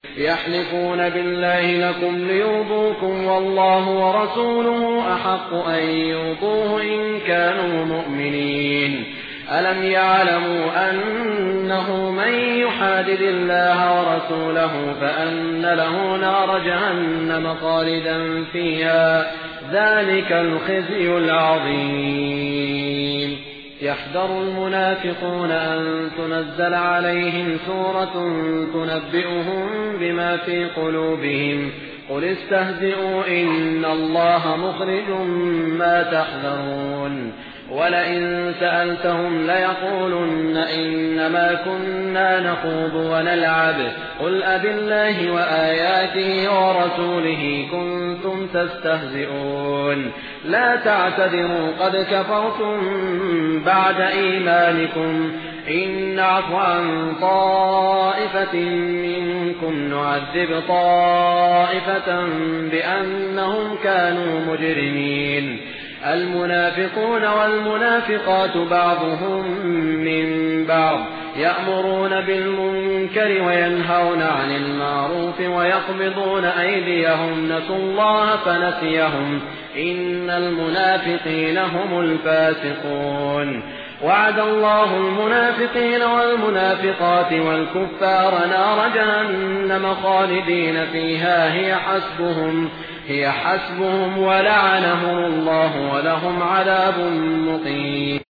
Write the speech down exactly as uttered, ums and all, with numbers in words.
يحلفون بالله لكم ليرضوكم والله ورسوله أحق أن يرضوه إن كانوا مؤمنين. ألم يعلموا أنه من يحادد الله ورسوله فأن له نار جهنم خالدا فيها ذلك الخزي العظيم. يحذر المنافقون أن تنزل عليهم سورة تنبئهم بما في قلوبهم قل استهزئوا إن الله مخرج ما تحذرون. ولئن سألتهم ليقولن إنما كنا نخوض ونلعب قل أبالله وآياته ورسوله كنتم تستهزئون لا تعتذروا قد كفرتم بعد إيمانكم إن نعفو عن طائفة منكم نعذب طائفة بأنهم كانوا مجرمين. المنافقون والمنافقات بعضهم من بعض يأمرون بالمنكر وينهون عن المعروف ويقبضون أيديهم نسوا الله فنسيهم إن المنافقين هم الفاسقون. وعد الله المنافقين والمنافقات والكفار نار جهنم خالدين فيها هي حسبهم هي حسبهم ولعنهم الله ولهم عذاب مقيم.